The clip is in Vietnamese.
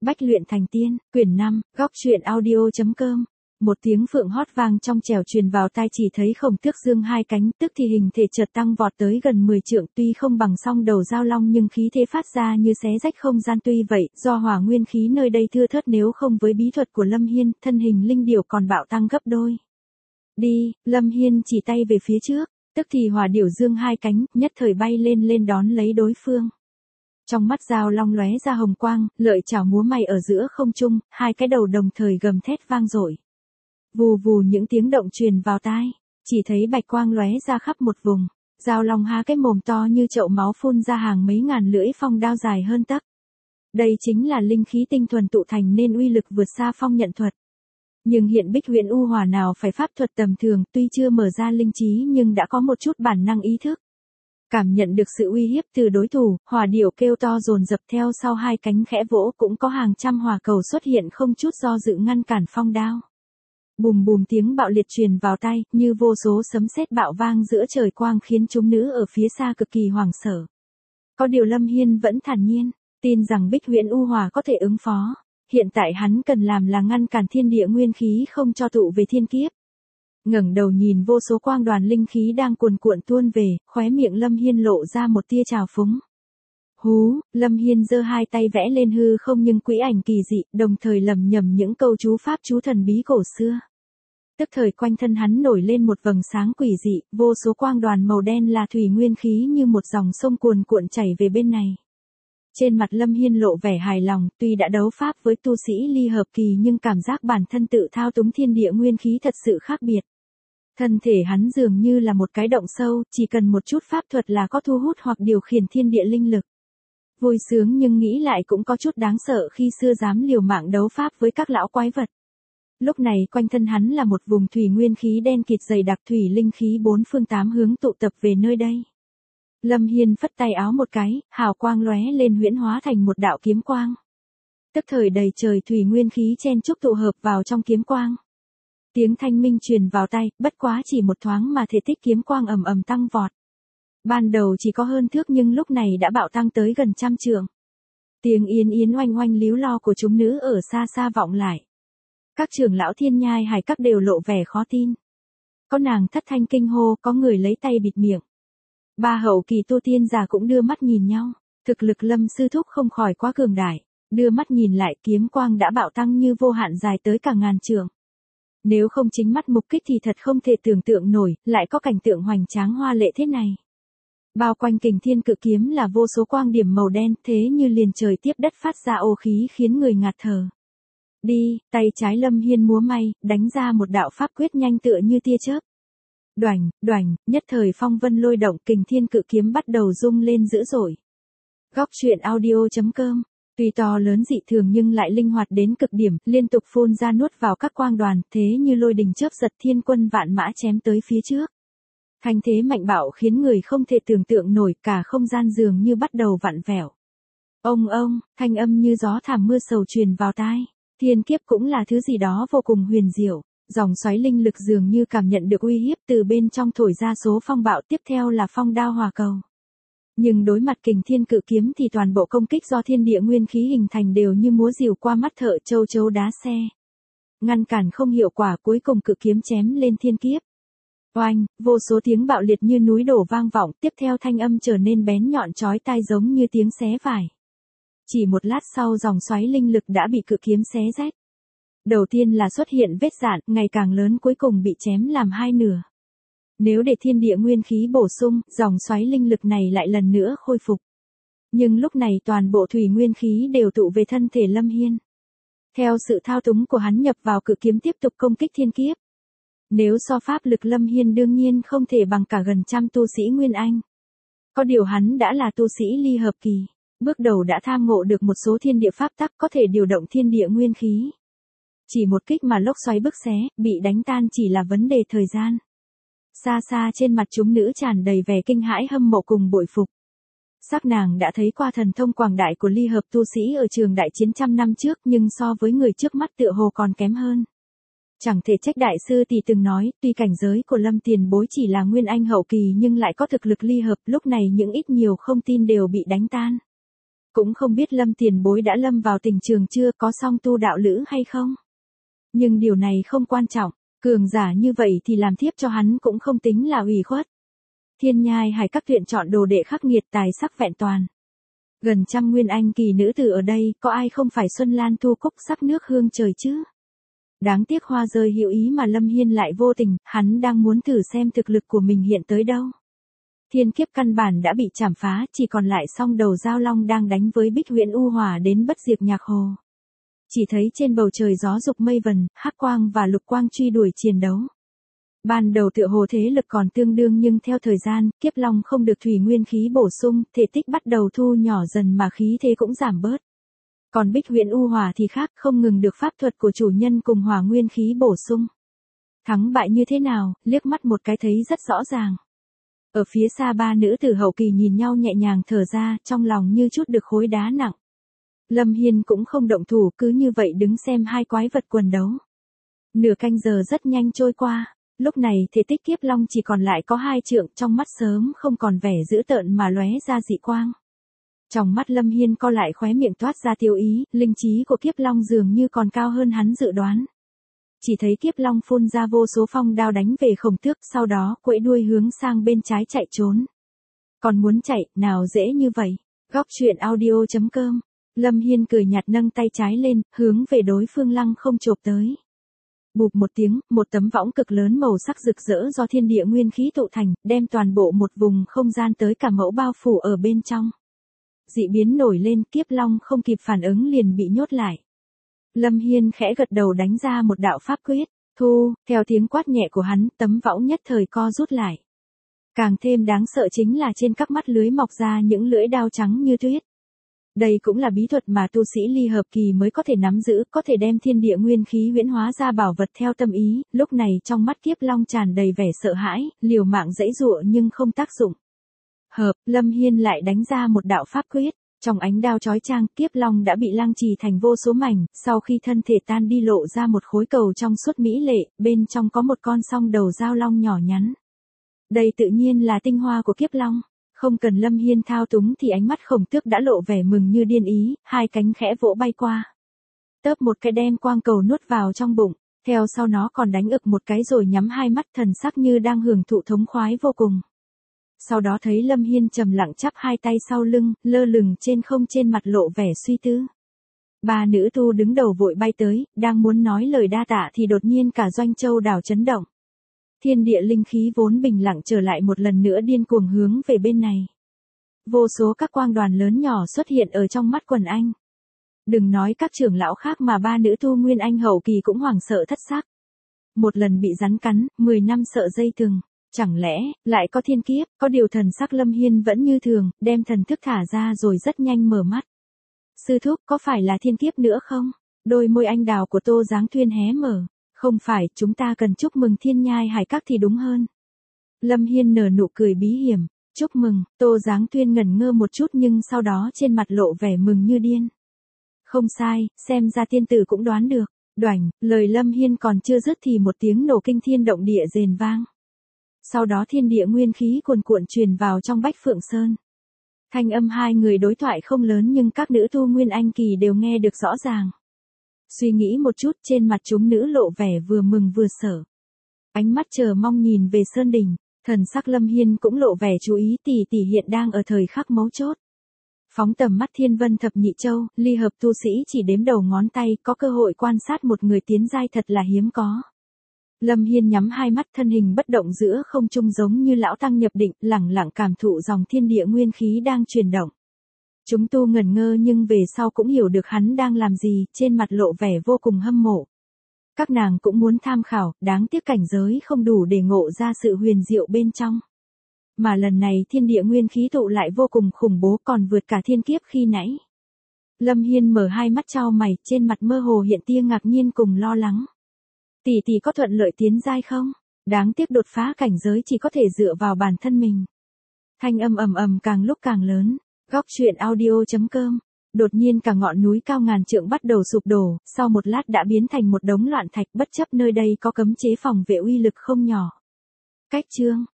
Bách luyện thành tiên, quyển 5, góc truyện audio.com. Một tiếng phượng hót vang trong trẻo truyền vào tai, chỉ thấy Khổng Tước dương hai cánh, tức thì hình thể chợt tăng vọt tới gần 10 trượng, tuy không bằng song đầu dao long nhưng khí thế phát ra như xé rách không gian. Tuy vậy, do hỏa nguyên khí nơi đây thưa thớt, nếu không với bí thuật của Lâm Hiên, thân hình linh điểu còn bạo tăng gấp đôi. Đi, Lâm Hiên chỉ tay về phía trước, tức thì hỏa điểu dương hai cánh, nhất thời bay lên đón lấy đối phương. Trong mắt dao long lóe ra hồng quang, lợi chảo múa may ở giữa không trung, hai cái đầu đồng thời gầm thét vang dội. Vù vù những tiếng động truyền vào tai, chỉ thấy bạch quang lóe ra khắp một vùng, dao long há cái mồm to như chậu máu phun ra hàng mấy ngàn lưỡi phong đao dài hơn tấc. Đây chính là linh khí tinh thuần tụ thành nên uy lực vượt xa phong nhận thuật. Nhưng hiện Bích Huyền U Hỏa nào phải pháp thuật tầm thường, tuy chưa mở ra linh trí nhưng đã có một chút bản năng ý thức. Cảm nhận được sự uy hiếp từ đối thủ, hỏa điểu kêu to dồn dập, theo sau hai cánh khẽ vỗ, cũng có hàng trăm hỏa cầu xuất hiện không chút do dự ngăn cản phong đao. Bùm bùm tiếng bạo liệt truyền vào tai, như vô số sấm sét bạo vang giữa trời quang, khiến chúng nữ ở phía xa cực kỳ hoảng sợ. Có điều Lâm Hiên vẫn thản nhiên, tin rằng Bích Huyền U Hỏa có thể ứng phó. Hiện tại hắn cần làm là ngăn cản thiên địa nguyên khí không cho tụ về thiên kiếp. Ngẩng đầu nhìn vô số quang đoàn linh khí đang cuồn cuộn tuôn về, khóe miệng Lâm Hiên lộ ra một tia trào phúng. Hú, Lâm Hiên giơ hai tay vẽ lên hư không nhưng quỹ ảnh kỳ dị, đồng thời lẩm nhẩm những câu chú pháp chú thần bí cổ xưa. Tức thời quanh thân hắn nổi lên một vầng sáng quỷ dị, vô số quang đoàn màu đen là thủy nguyên khí như một dòng sông cuồn cuộn chảy về bên này. Trên mặt Lâm Hiên lộ vẻ hài lòng, tuy đã đấu pháp với tu sĩ ly hợp kỳ nhưng cảm giác bản thân tự thao túng thiên địa nguyên khí thật sự khác biệt. Thân thể hắn dường như là một cái động sâu, chỉ cần một chút pháp thuật là có thu hút hoặc điều khiển thiên địa linh lực. Vui sướng nhưng nghĩ lại cũng có chút đáng sợ khi xưa dám liều mạng đấu pháp với các lão quái vật. Lúc này quanh thân hắn là một vùng thủy nguyên khí đen kịt dày đặc, thủy linh khí bốn phương tám hướng tụ tập về nơi đây. Lâm Hiên phất tay áo một cái, hào quang lóe lên huyễn hóa thành một đạo kiếm quang. Tức thời đầy trời thủy nguyên khí chen chúc tụ hợp vào trong kiếm quang. Tiếng thanh minh truyền vào tai, bất quá chỉ một thoáng mà thể tích kiếm quang ầm ầm tăng vọt. Ban đầu chỉ có hơn thước nhưng lúc này đã bạo tăng tới gần trăm trượng. Tiếng yến yến oanh oanh líu lo của chúng nữ ở xa xa vọng lại. Các trưởng lão Thiên Nhai Hải Các đều lộ vẻ khó tin. Có nàng thất thanh kinh hô, có người lấy tay bịt miệng. Ba hậu kỳ tu tiên giả cũng đưa mắt nhìn nhau, thực lực Lâm sư thúc không khỏi quá cường đại, đưa mắt nhìn lại kiếm quang đã bạo tăng như vô hạn dài tới cả ngàn trượng. Nếu không chính mắt mục kích thì thật không thể tưởng tượng nổi, lại có cảnh tượng hoành tráng hoa lệ thế này. Bao quanh Kình Thiên Cự Kiếm là vô số quang điểm màu đen, thế như liền trời tiếp đất phát ra ô khí khiến người ngạt thở. Đi, tay trái Lâm Hiên múa may, đánh ra một đạo pháp quyết nhanh tựa như tia chớp. Đoành, đoành, nhất thời phong vân lôi động, Kình Thiên Cự Kiếm bắt đầu rung lên dữ dội. Góc truyện audio.com. Tuy to lớn dị thường nhưng lại linh hoạt đến cực điểm, liên tục phun ra nuốt vào các quang đoàn, thế như lôi đình chớp giật, thiên quân vạn mã chém tới phía trước. Thanh thế mạnh bạo khiến người không thể tưởng tượng nổi, cả không gian dường như bắt đầu vặn vẹo. Ông, thanh âm như gió thảm mưa sầu truyền vào tai. Thiên kiếp cũng là thứ gì đó vô cùng huyền diệu. Dòng xoáy linh lực dường như cảm nhận được uy hiếp từ bên trong thổi ra số phong bạo, tiếp theo là phong đao hỏa cầu. Nhưng đối mặt Kình Thiên Cự Kiếm thì toàn bộ công kích do thiên địa nguyên khí hình thành đều như múa rìu qua mắt thợ châu chấu đá xe. Ngăn cản không hiệu quả, cuối cùng cự kiếm chém lên thiên kiếp. Oanh, vô số tiếng bạo liệt như núi đổ vang vọng, tiếp theo thanh âm trở nên bén nhọn chói tai giống như tiếng xé vải. Chỉ một lát sau dòng xoáy linh lực đã bị cự kiếm xé rách. Đầu tiên là xuất hiện vết rạn, ngày càng lớn, cuối cùng bị chém làm hai nửa. Nếu để thiên địa nguyên khí bổ sung, dòng xoáy linh lực này lại lần nữa khôi phục. Nhưng lúc này toàn bộ thủy nguyên khí đều tụ về thân thể Lâm Hiên. Theo sự thao túng của hắn nhập vào cự kiếm tiếp tục công kích thiên kiếp. Nếu so pháp lực Lâm Hiên đương nhiên không thể bằng cả gần trăm tu sĩ Nguyên Anh. Có điều hắn đã là tu sĩ ly hợp kỳ, bước đầu đã tham ngộ được một số thiên địa pháp tắc có thể điều động thiên địa nguyên khí. Chỉ một kích mà lốc xoáy bức xé, bị đánh tan chỉ là vấn đề thời gian. Xa xa trên mặt chúng nữ tràn đầy vẻ kinh hãi hâm mộ cùng bội phục. Sắc nàng đã thấy qua thần thông quảng đại của ly hợp tu sĩ ở trường đại chiến trăm năm trước, nhưng so với người trước mắt tựa hồ còn kém hơn. Chẳng thể trách đại sư thì từng nói, tuy cảnh giới của Lâm tiền bối chỉ là Nguyên Anh hậu kỳ nhưng lại có thực lực ly hợp, lúc này những ít nhiều không tin đều bị đánh tan. Cũng không biết Lâm tiền bối đã lâm vào tình trường chưa, có song tu đạo lữ hay không. Nhưng điều này không quan trọng, cường giả như vậy thì làm thiếp cho hắn cũng không tính là ủy khuất. Thiên Nhai Hải các tuyển chọn đồ đệ khắc nghiệt tài sắc vẹn toàn. Gần trăm nguyên anh kỳ nữ tử ở đây, có ai không phải Xuân Lan thu cúc sắc nước hương trời chứ? Đáng tiếc hoa rơi hữu ý mà Lâm Hiên lại vô tình, hắn đang muốn thử xem thực lực của mình hiện tới đâu. Thiên kiếp căn bản đã bị chảm phá, chỉ còn lại song đầu giao long đang đánh với Bích Huyễn U Hỏa đến bất diệt nhạc hồ. Chỉ thấy trên bầu trời gió dục mây vần, hắc quang và lục quang truy đuổi chiến đấu. Ban đầu tựa hồ thế lực còn tương đương nhưng theo thời gian, kiếp long không được thủy nguyên khí bổ sung, thể tích bắt đầu thu nhỏ dần mà khí thế cũng giảm bớt. Còn Bích Huyễn U Hỏa thì khác, không ngừng được pháp thuật của chủ nhân cùng hỏa nguyên khí bổ sung. Thắng bại như thế nào, liếc mắt một cái thấy rất rõ ràng. Ở phía xa ba nữ tử hậu kỳ nhìn nhau nhẹ nhàng thở ra, trong lòng như chút được khối đá nặng. Lâm Hiên cũng không động thủ, cứ như vậy đứng xem hai quái vật quần đấu. Nửa canh giờ rất nhanh trôi qua, lúc này thể tích kiếp long chỉ còn lại có 2 trượng, trong mắt sớm không còn vẻ dữ tợn mà lóe ra dị quang. Trong mắt Lâm Hiên co lại, khóe miệng toát ra tiêu ý, linh trí của kiếp long dường như còn cao hơn hắn dự đoán. Chỉ thấy kiếp long phun ra vô số phong đao đánh về Khổng Tước, sau đó quẫy đuôi hướng sang bên trái chạy trốn. Còn muốn chạy, nào dễ như vậy. Góc truyện audio.com. Lâm Hiên cười nhạt nâng tay trái lên, hướng về đối phương lăng không chộp tới. Bụp một tiếng, một tấm võng cực lớn màu sắc rực rỡ do thiên địa nguyên khí tụ thành, đem toàn bộ một vùng không gian tới cả mẫu bao phủ ở bên trong. Dị biến nổi lên, kiếp long không kịp phản ứng liền bị nhốt lại. Lâm Hiên khẽ gật đầu đánh ra một đạo pháp quyết, thu, theo tiếng quát nhẹ của hắn, tấm võng nhất thời co rút lại. Càng thêm đáng sợ chính là trên các mắt lưới mọc ra những lưỡi đao trắng như tuyết. Đây cũng là bí thuật mà tu sĩ ly hợp kỳ mới có thể nắm giữ, có thể đem thiên địa nguyên khí huyễn hóa ra bảo vật theo tâm ý, lúc này trong mắt kiếp long tràn đầy vẻ sợ hãi, liều mạng giãy giụa nhưng không tác dụng. Lâm Hiên lại đánh ra một đạo pháp quyết, trong ánh đao chói chang, kiếp long đã bị lăng trì thành vô số mảnh, sau khi thân thể tan đi lộ ra một khối cầu trong suốt mỹ lệ, bên trong có một con song đầu dao long nhỏ nhắn. Đây tự nhiên là tinh hoa của kiếp long. Không cần Lâm Hiên thao túng thì ánh mắt Khổng Tước đã lộ vẻ mừng như điên ý, hai cánh khẽ vỗ bay qua. Tớp một cái đem quang cầu nuốt vào trong bụng, theo sau nó còn đánh ực một cái rồi nhắm hai mắt thần sắc như đang hưởng thụ thống khoái vô cùng. Sau đó thấy Lâm Hiên trầm lặng chắp hai tay sau lưng, lơ lửng trên không, trên mặt lộ vẻ suy tư. Ba nữ tu đứng đầu vội bay tới, đang muốn nói lời đa tạ thì đột nhiên cả Doanh Châu đảo chấn động. Thiên địa linh khí vốn bình lặng trở lại một lần nữa điên cuồng hướng về bên này. Vô số các quang đoàn lớn nhỏ xuất hiện ở trong mắt quần anh. Đừng nói các trưởng lão khác mà ba nữ tu nguyên anh hậu kỳ cũng hoảng sợ thất xác. Một lần bị rắn cắn, 10 năm sợ dây thừng. Chẳng lẽ, lại có thiên kiếp, có điều thần sắc Lâm Hiên vẫn như thường, đem thần thức thả ra rồi rất nhanh mở mắt. Sư thúc, có phải là thiên kiếp nữa không? Đôi môi anh đào của Tô Giáng Thuyên hé mở. Không phải, chúng ta cần chúc mừng Thiên Nhai Hải các thì đúng hơn. Lâm Hiên nở nụ cười bí hiểm. Chúc mừng, Tô Giáng Thuyên ngẩn ngơ một chút nhưng sau đó trên mặt lộ vẻ mừng như điên. Không sai, xem ra tiên tử cũng đoán được. Đoảnh, lời Lâm Hiên còn chưa dứt thì một tiếng nổ kinh thiên động địa rền vang. Sau đó thiên địa nguyên khí cuồn cuộn truyền vào trong Bách Phượng Sơn. Thanh âm hai người đối thoại không lớn nhưng các nữ tu nguyên anh kỳ đều nghe được rõ ràng. Suy nghĩ một chút, trên mặt chúng nữ lộ vẻ vừa mừng vừa sợ. Ánh mắt chờ mong nhìn về Sơn Đỉnh, thần sắc Lâm Hiên cũng lộ vẻ chú ý, tỷ tỷ hiện đang ở thời khắc mấu chốt. Phóng tầm mắt thiên vân thập nhị châu, ly hợp tu sĩ chỉ đếm đầu ngón tay, có cơ hội quan sát một người tiến giai thật là hiếm có. Lâm Hiên nhắm hai mắt, thân hình bất động giữa không trung giống như lão tăng nhập định, lẳng lặng cảm thụ dòng thiên địa nguyên khí đang chuyển động. Chúng tu ngẩn ngơ nhưng về sau cũng hiểu được hắn đang làm gì, trên mặt lộ vẻ vô cùng hâm mộ. Các nàng cũng muốn tham khảo, đáng tiếc cảnh giới không đủ để ngộ ra sự huyền diệu bên trong. Mà lần này thiên địa nguyên khí tụ lại vô cùng khủng bố, còn vượt cả thiên kiếp khi nãy. Lâm Hiên mở hai mắt chau mày, trên mặt mơ hồ hiện tia ngạc nhiên cùng lo lắng. Tỷ tỷ có thuận lợi tiến giai không? Đáng tiếc đột phá cảnh giới chỉ có thể dựa vào bản thân mình. Thanh âm ầm ầm càng lúc càng lớn. Góc truyện audio.com. Đột nhiên cả ngọn núi cao ngàn trượng bắt đầu sụp đổ, sau một lát đã biến thành một đống loạn thạch, bất chấp nơi đây có cấm chế phòng vệ uy lực không nhỏ. Cách chương